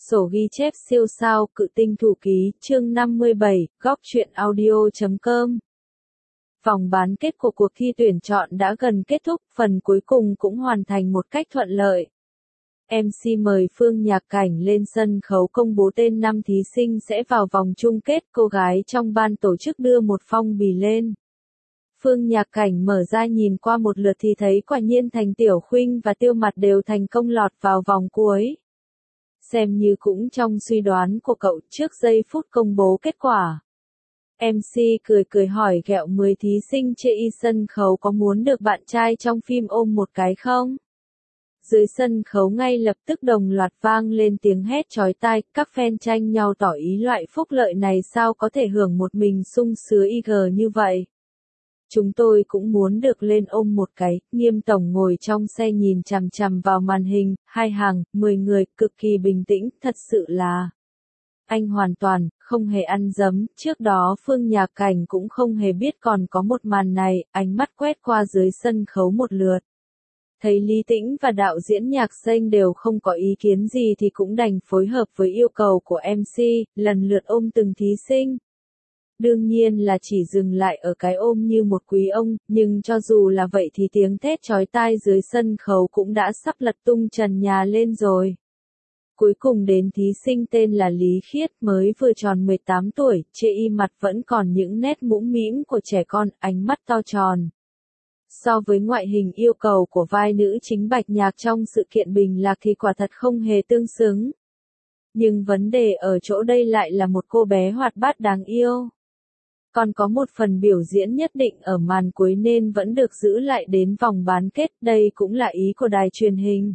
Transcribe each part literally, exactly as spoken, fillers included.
Sổ ghi chép siêu sao, cự tinh thủ ký, chương năm mươi bảy, góc truyện audio chấm com. Vòng bán kết của cuộc thi tuyển chọn đã gần kết thúc, phần cuối cùng cũng hoàn thành một cách thuận lợi. em xê mời Phương Nhạc Cảnh lên sân khấu công bố tên năm thí sinh sẽ vào vòng chung kết, cô gái trong ban tổ chức đưa một phong bì lên. Phương Nhạc Cảnh mở ra nhìn qua một lượt thì thấy quả nhiên Thành Tiểu Khuynh và Tiêu Mặt đều thành công lọt vào vòng cuối. Xem như cũng trong suy đoán của cậu trước giây phút công bố kết quả. em xê cười cười hỏi ghẹo mười thí sinh chê y sân khấu có muốn được bạn trai trong phim ôm một cái không? Dưới sân khấu ngay lập tức đồng loạt vang lên tiếng hét chói tai, các fan tranh nhau tỏ ý loại phúc lợi này sao có thể hưởng một mình sung sướng i giê như vậy. Chúng tôi cũng muốn được lên ôm một cái, Nghiêm tổng ngồi trong xe nhìn chằm chằm vào màn hình, hai hàng, mười người, cực kỳ bình tĩnh, thật sự là. Anh hoàn toàn, không hề ăn dấm, trước đó Phương Nhạc Cảnh cũng không hề biết còn có một màn này, ánh mắt quét qua dưới sân khấu một lượt. Thấy Lý Tĩnh và đạo diễn Nhạc Xanh đều không có ý kiến gì thì cũng đành phối hợp với yêu cầu của em xê, lần lượt ôm từng thí sinh. Đương nhiên là chỉ dừng lại ở cái ôm như một quý ông, nhưng cho dù là vậy thì tiếng thét chói tai dưới sân khấu cũng đã sắp lật tung trần nhà lên rồi. Cuối cùng đến thí sinh tên là Lý Khiết, mới vừa tròn mười tám tuổi, chê y mặt vẫn còn những nét mũm mĩm của trẻ con, ánh mắt to tròn. So với ngoại hình yêu cầu của vai nữ chính Bạch Nhạc trong sự kiện Bình Lạc thì quả thật không hề tương xứng. Nhưng vấn đề ở chỗ đây lại là một cô bé hoạt bát đáng yêu. Còn có một phần biểu diễn nhất định ở màn cuối nên vẫn được giữ lại đến vòng bán kết, đây cũng là ý của đài truyền hình.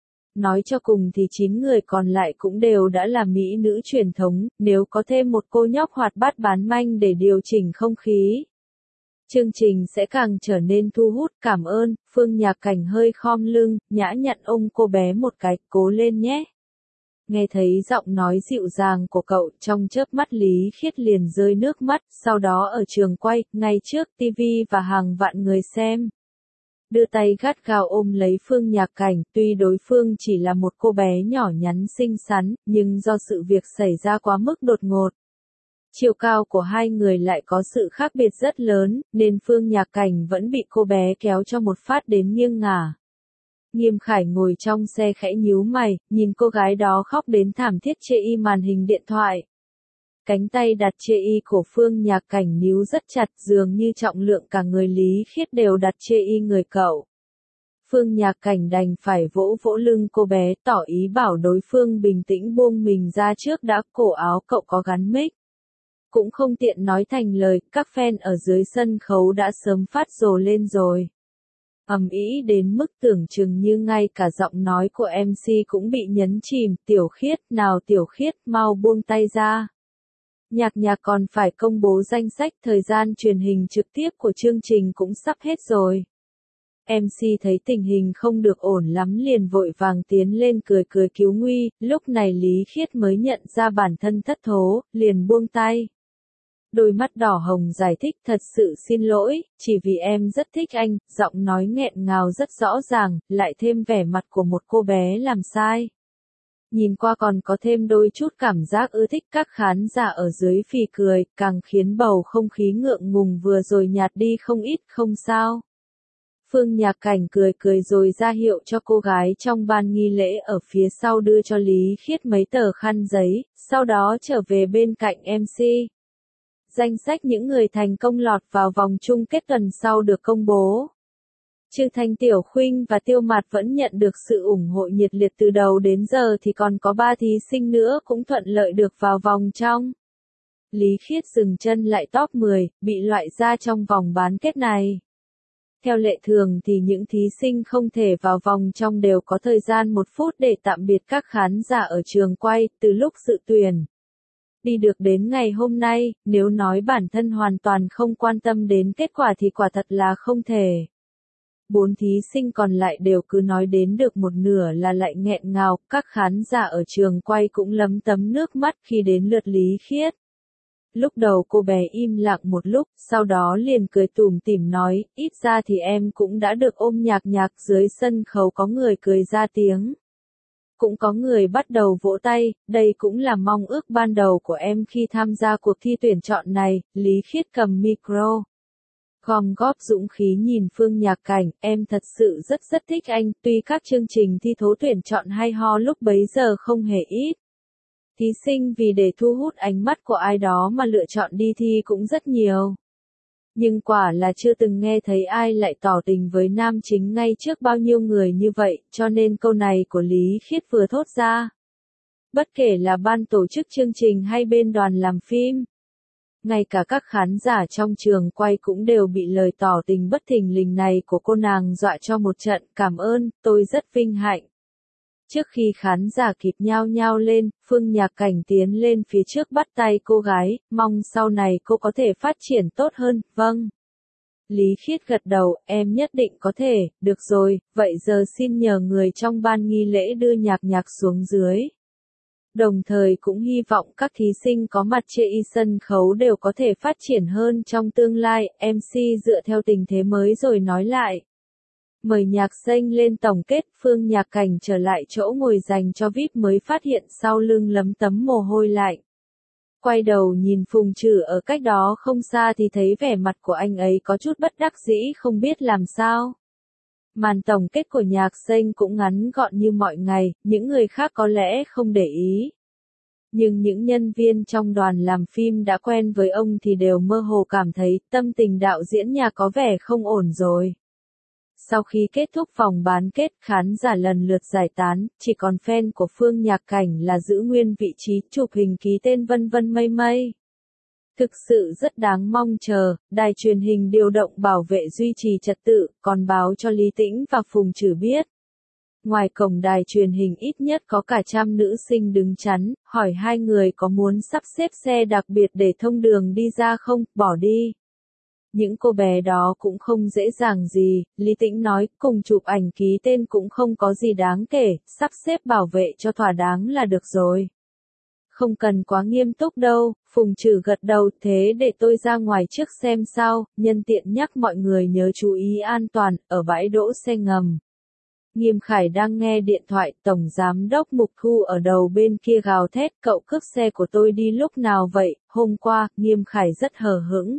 Nói cho cùng thì chín người còn lại cũng đều đã là mỹ nữ truyền thống, nếu có thêm một cô nhóc hoạt bát bán manh để điều chỉnh không khí. Chương trình sẽ càng trở nên thu hút. Cảm ơn, Phương Nhạc Cảnh hơi khom lưng, nhã nhặn ôm cô bé một cái, cố lên nhé. Nghe thấy giọng nói dịu dàng của cậu, trong chớp mắt Lý Khiết liền rơi nước mắt, sau đó ở trường quay, ngay trước ti vi và hàng vạn người xem. Đưa tay gắt gao ôm lấy Phương Nhạc Cảnh, tuy đối phương chỉ là một cô bé nhỏ nhắn xinh xắn, nhưng do sự việc xảy ra quá mức đột ngột. Chiều cao của hai người lại có sự khác biệt rất lớn, nên Phương Nhạc Cảnh vẫn bị cô bé kéo cho một phát đến nghiêng ngả. Nghiêm Khải ngồi trong xe khẽ nhíu mày, nhìn cô gái đó khóc đến thảm thiết chê y màn hình điện thoại. Cánh tay đặt chê y của Phương Nhạc Cảnh níu rất chặt, dường như trọng lượng cả người Lý Khiết đều đặt chê y người cậu. Phương Nhạc Cảnh đành phải vỗ vỗ lưng cô bé, tỏ ý bảo đối phương bình tĩnh buông mình ra trước đã, cổ áo cậu có gắn mic. Cũng không tiện nói thành lời, các fan ở dưới sân khấu đã sớm phát rồ lên rồi. Ầm ĩ đến mức tưởng chừng như ngay cả giọng nói của em xê cũng bị nhấn chìm, Tiểu Khiết, nào Tiểu Khiết, mau buông tay ra. Nhạc Nhạc còn phải công bố danh sách, thời gian truyền hình trực tiếp của chương trình cũng sắp hết rồi. em xê thấy tình hình không được ổn lắm liền vội vàng tiến lên cười cười cứu nguy, lúc này Lý Khiết mới nhận ra bản thân thất thố, liền buông tay. Đôi mắt đỏ hồng giải thích, thật sự xin lỗi, chỉ vì em rất thích anh, giọng nói nghẹn ngào rất rõ ràng, lại thêm vẻ mặt của một cô bé làm sai. Nhìn qua còn có thêm đôi chút cảm giác ưa thích. Các khán giả ở dưới phì cười, càng khiến bầu không khí ngượng ngùng vừa rồi nhạt đi không ít. Không sao. Phương Nhạc Cảnh cười cười rồi ra hiệu cho cô gái trong ban nghi lễ ở phía sau đưa cho Lý Khiết mấy tờ khăn giấy, sau đó trở về bên cạnh em xê. Danh sách những người thành công lọt vào vòng chung kết tuần sau được công bố. Trừ Thành Tiểu Khuynh và Tiêu Mặt vẫn nhận được sự ủng hộ nhiệt liệt từ đầu đến giờ thì còn có ba thí sinh nữa cũng thuận lợi được vào vòng trong. Lý Khiết dừng chân lại top mười, bị loại ra trong vòng bán kết này. Theo lệ thường thì những thí sinh không thể vào vòng trong đều có thời gian một phút để tạm biệt các khán giả ở trường quay, từ lúc dự tuyển. Đi được đến ngày hôm nay, nếu nói bản thân hoàn toàn không quan tâm đến kết quả thì quả thật là không thể. Bốn thí sinh còn lại đều cứ nói đến được một nửa là lại nghẹn ngào, các khán giả ở trường quay cũng lấm tấm nước mắt khi đến lượt Lý Khiết. Lúc đầu cô bé im lặng một lúc, sau đó liền cười tủm tỉm nói, ít ra thì em cũng đã được ôm Nhạc Nhạc. Dưới sân khấu có người cười ra tiếng. Cũng có người bắt đầu vỗ tay, đây cũng là mong ước ban đầu của em khi tham gia cuộc thi tuyển chọn này, Lý Khiết cầm micro. Gom góp dũng khí nhìn Phương Nhạc Cảnh, em thật sự rất rất thích anh, tuy các chương trình thi thố tuyển chọn hay ho lúc bấy giờ không hề ít. Thí sinh vì để thu hút ánh mắt của ai đó mà lựa chọn đi thi cũng rất nhiều. Nhưng quả là chưa từng nghe thấy ai lại tỏ tình với nam chính ngay trước bao nhiêu người như vậy, cho nên câu này của Lý Khiết vừa thốt ra. Bất kể là ban tổ chức chương trình hay bên đoàn làm phim, ngay cả các khán giả trong trường quay cũng đều bị lời tỏ tình bất thình lình này của cô nàng dọa cho một trận. Cảm ơn, tôi rất vinh hạnh. Trước khi khán giả kịp nhao nhao lên, Phương Nhạc Cảnh tiến lên phía trước bắt tay cô gái, mong sau này cô có thể phát triển tốt hơn. Vâng. Lý Khiết gật đầu, em nhất định có thể, được rồi, vậy giờ xin nhờ người trong ban nghi lễ đưa Nhạc Nhạc xuống dưới. Đồng thời cũng hy vọng các thí sinh có mặt trên sân khấu đều có thể phát triển hơn trong tương lai. em xê dựa theo tình thế mới rồi nói lại. Mời Nhạc Xanh lên tổng kết. Phương Nhạc Cảnh trở lại chỗ ngồi dành cho vi ai pi mới phát hiện sau lưng lấm tấm mồ hôi lạnh. Quay đầu nhìn Phùng Trử ở cách đó không xa thì thấy vẻ mặt của anh ấy có chút bất đắc dĩ không biết làm sao. Màn tổng kết của Nhạc Xanh cũng ngắn gọn như mọi ngày, những người khác có lẽ không để ý. Nhưng những nhân viên trong đoàn làm phim đã quen với ông thì đều mơ hồ cảm thấy tâm tình đạo diễn Nhạc có vẻ không ổn rồi. Sau khi kết thúc vòng bán kết, khán giả lần lượt giải tán, chỉ còn fan của Phương Nhạc Cảnh là giữ nguyên vị trí chụp hình ký tên vân vân mây mây. Thực sự rất đáng mong chờ, đài truyền hình điều động bảo vệ duy trì trật tự, còn báo cho Lý Tĩnh và Phùng Trử biết. Ngoài cổng đài truyền hình ít nhất có cả trăm nữ sinh đứng chắn, hỏi hai người có muốn sắp xếp xe đặc biệt để thông đường đi ra không, bỏ đi. Những cô bé đó cũng không dễ dàng gì, Lý Tĩnh nói, cùng chụp ảnh ký tên cũng không có gì đáng kể, sắp xếp bảo vệ cho thỏa đáng là được rồi. Không cần quá nghiêm túc đâu, Phùng Trử gật đầu, thế để tôi ra ngoài trước xem sao, nhân tiện nhắc mọi người nhớ chú ý an toàn, ở bãi đỗ xe ngầm. Nghiêm Khải đang nghe điện thoại, Tổng Giám đốc Mục Thu ở đầu bên kia gào thét, cậu cướp xe của tôi đi lúc nào vậy, hôm qua, Nghiêm Khải rất hờ hững.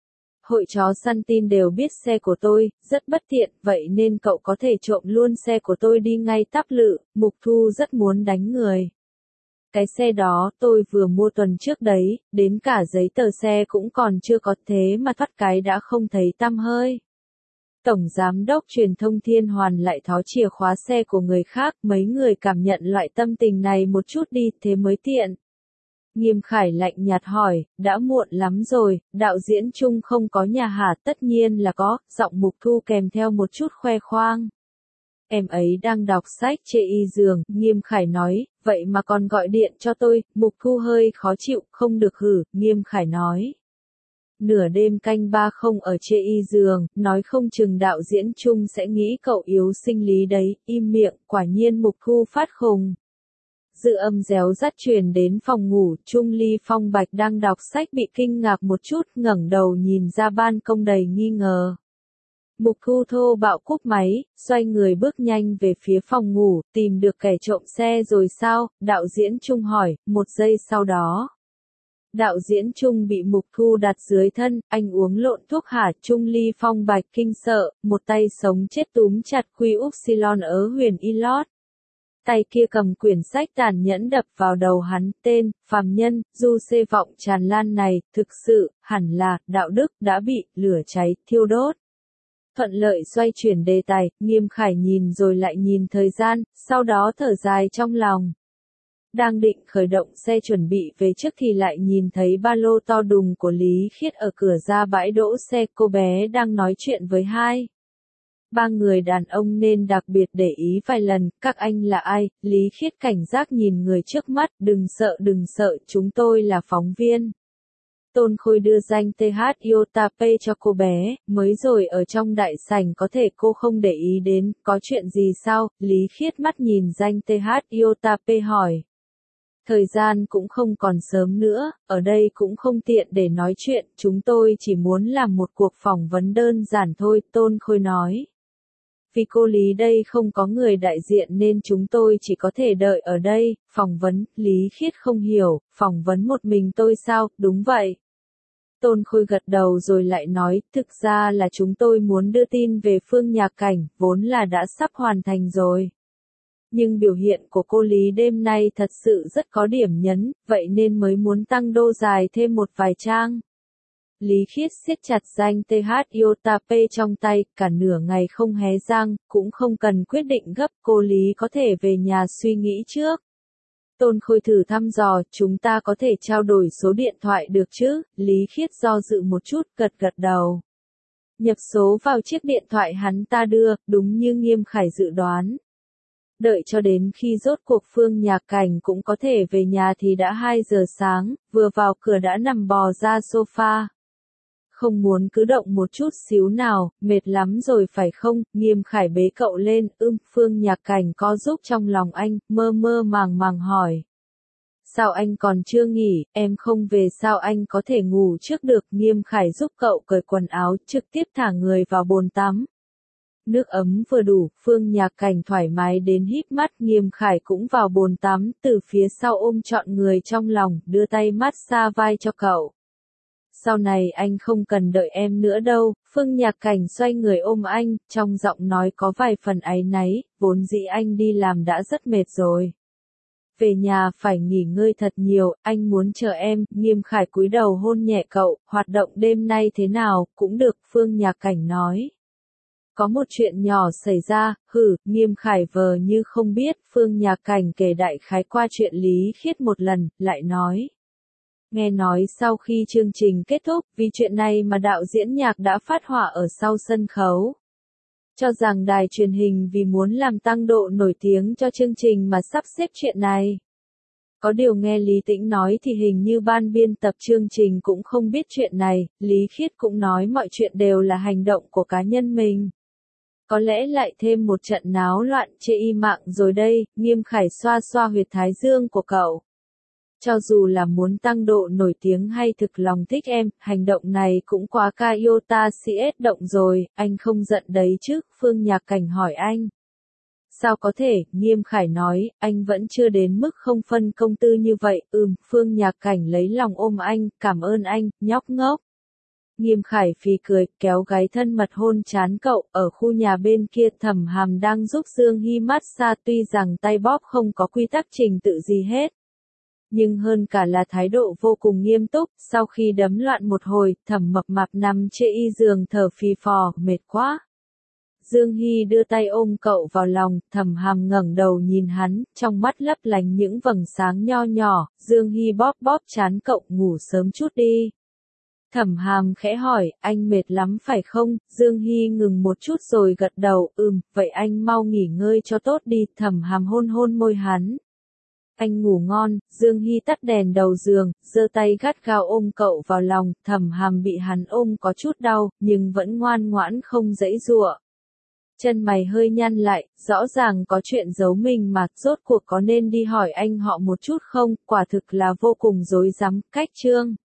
Hội chó săn tin đều biết xe của tôi, rất bất tiện, vậy nên cậu có thể trộm luôn xe của tôi đi ngay tắp lự, Mục Thu rất muốn đánh người. Cái xe đó tôi vừa mua tuần trước đấy, đến cả giấy tờ xe cũng còn chưa có thế mà thoát cái đã không thấy tăm hơi. Tổng Giám đốc truyền thông Thiên Hoàn lại tháo chìa khóa xe của người khác, mấy người cảm nhận loại tâm tình này một chút đi, thế mới tiện. Nghiêm Khải lạnh nhạt hỏi, đã muộn lắm rồi, đạo diễn Trung không có nhà hả? Tất nhiên là có, giọng Mục Thu kèm theo một chút khoe khoang. Em ấy đang đọc sách trên y giường, Nghiêm Khải nói, vậy mà còn gọi điện cho tôi, Mục Thu hơi khó chịu, không được hử, Nghiêm Khải nói. Nửa đêm canh ba không ở trên y giường, nói không chừng đạo diễn Trung sẽ nghĩ cậu yếu sinh lý đấy, im miệng, quả nhiên Mục Thu phát khùng. Dư âm réo rắt truyền đến phòng ngủ, Trung Ly Phong Bạch đang đọc sách bị kinh ngạc một chút, ngẩng đầu nhìn ra ban công đầy nghi ngờ. Mục Thu thô bạo cúp máy, xoay người bước nhanh về phía phòng ngủ, tìm được kẻ trộm xe rồi sao, đạo diễn Trung hỏi, một giây sau đó. Đạo diễn Trung bị Mục Thu đặt dưới thân, anh uống lộn thuốc hả? Trung Ly Phong Bạch kinh sợ, một tay sống chết túm chặt Quy Upsilon ở huyền Ilot. Tay kia cầm quyển sách tàn nhẫn đập vào đầu hắn, tên, phàm nhân, du xê vọng tràn lan này, thực sự, hẳn là, đạo đức, đã bị, lửa cháy, thiêu đốt. Thuận lợi xoay chuyển đề tài, Nghiêm Khải nhìn rồi lại nhìn thời gian, sau đó thở dài trong lòng. Đang định khởi động xe chuẩn bị về trước thì lại nhìn thấy ba lô to đùng của Lý Khiết ở cửa ra bãi đỗ xe, cô bé đang nói chuyện với hai. Ba người đàn ông nên đặc biệt để ý vài lần, các anh là ai? Lý Khiết cảnh giác nhìn người trước mắt, đừng sợ đừng sợ, chúng tôi là phóng viên. Tôn Khôi đưa danh tê hát Yotape cho cô bé, mới rồi ở trong đại sảnh có thể cô không để ý đến, có chuyện gì sao? Lý Khiết mắt nhìn danh tê hát Yotape hỏi. Thời gian cũng không còn sớm nữa, ở đây cũng không tiện để nói chuyện, chúng tôi chỉ muốn làm một cuộc phỏng vấn đơn giản thôi, Tôn Khôi nói. Vì cô Lý đây không có người đại diện nên chúng tôi chỉ có thể đợi ở đây. Phỏng vấn, Lý Khiết không hiểu, phỏng vấn một mình tôi sao, đúng vậy. Tôn Khôi gật đầu rồi lại nói, thực ra là chúng tôi muốn đưa tin về Phương Nhạc Cảnh, vốn là đã sắp hoàn thành rồi. Nhưng biểu hiện của cô Lý đêm nay thật sự rất có điểm nhấn, vậy nên mới muốn tăng đô dài thêm một vài trang. Lý Khiết siết chặt danh tê hát Iota P trong tay, cả nửa ngày không hé răng, cũng không cần quyết định gấp, cô Lý có thể về nhà suy nghĩ trước. Tôn Khôi thử thăm dò, chúng ta có thể trao đổi số điện thoại được chứ? Lý Khiết do dự một chút, gật gật đầu. Nhập số vào chiếc điện thoại hắn ta đưa, đúng như Nghiêm Khải dự đoán. Đợi cho đến khi rốt cuộc Phương Nhạc Cảnh cũng có thể về nhà thì đã hai giờ sáng, vừa vào cửa đã nằm bò ra sofa. Không muốn cứ động một chút xíu nào, mệt lắm rồi phải không? Nghiêm Khải bế cậu lên, ưm, Phương Nhạc Cảnh có giúp trong lòng anh, mơ mơ màng màng hỏi. Sao anh còn chưa nghỉ, em không về sao anh có thể ngủ trước được? Nghiêm Khải giúp cậu cởi quần áo, trực tiếp thả người vào bồn tắm. Nước ấm vừa đủ, Phương Nhạc Cảnh thoải mái đến híp mắt, Nghiêm Khải cũng vào bồn tắm, từ phía sau ôm trọn người trong lòng, đưa tay massage vai cho cậu. Sau này anh không cần đợi em nữa đâu, Phương Nhạc Cảnh xoay người ôm anh, trong giọng nói có vài phần áy náy, vốn dĩ anh đi làm đã rất mệt rồi. Về nhà phải nghỉ ngơi thật nhiều, anh muốn chờ em, Nghiêm Khải cúi đầu hôn nhẹ cậu, hoạt động đêm nay thế nào, cũng được, Phương Nhạc Cảnh nói. Có một chuyện nhỏ xảy ra, hử, Nghiêm Khải vờ như không biết, Phương Nhạc Cảnh kể đại khái qua chuyện Lý Khiết một lần, lại nói. Nghe nói sau khi chương trình kết thúc, vì chuyện này mà đạo diễn Nhạc đã phát họa ở sau sân khấu. Cho rằng đài truyền hình vì muốn làm tăng độ nổi tiếng cho chương trình mà sắp xếp chuyện này. Có điều nghe Lý Tĩnh nói thì hình như ban biên tập chương trình cũng không biết chuyện này, Lý Khiết cũng nói mọi chuyện đều là hành động của cá nhân mình. Có lẽ lại thêm một trận náo loạn chê y mạng rồi đây, Nghiêm Khải xoa xoa huyệt thái dương của cậu. Cho dù là muốn tăng độ nổi tiếng hay thực lòng thích em, hành động này cũng quá ca iota cs động rồi, anh không giận đấy chứ, Phương Nhạc Cảnh hỏi anh. Sao có thể, Nghiêm Khải nói, anh vẫn chưa đến mức không phân công tư như vậy, ừm, Phương Nhạc Cảnh lấy lòng ôm anh, cảm ơn anh, nhóc ngốc. Nghiêm Khải phì cười, kéo gáy thân mật hôn chán cậu, ở khu nhà bên kia Thẩm Hàm đang giúp Dương Hy massage tuy rằng tay bóp không có quy tắc trình tự gì hết. Nhưng hơn cả là thái độ vô cùng nghiêm túc, sau khi đấm loạn một hồi, Thẩm Mập Mạp nằm trên y giường thở phì phò, mệt quá. Dương Hy đưa tay ôm cậu vào lòng, Thẩm Hàm ngẩng đầu nhìn hắn, trong mắt lấp lánh những vầng sáng nho nhỏ, Dương Hy bóp bóp trán cậu, ngủ sớm chút đi. Thẩm Hàm khẽ hỏi, anh mệt lắm phải không? Dương Hy ngừng một chút rồi gật đầu, ừm, vậy anh mau nghỉ ngơi cho tốt đi, Thẩm Hàm hôn hôn môi hắn. Anh ngủ ngon, Dương Hy tắt đèn đầu giường, giơ tay gắt gao ôm cậu vào lòng, Thẩm Hàm bị hắn ôm có chút đau, nhưng vẫn ngoan ngoãn không giãy giụa. Chân mày hơi nhăn lại, rõ ràng có chuyện giấu mình mà, rốt cuộc có nên đi hỏi anh họ một chút không, quả thực là vô cùng rối rắm, cách chương.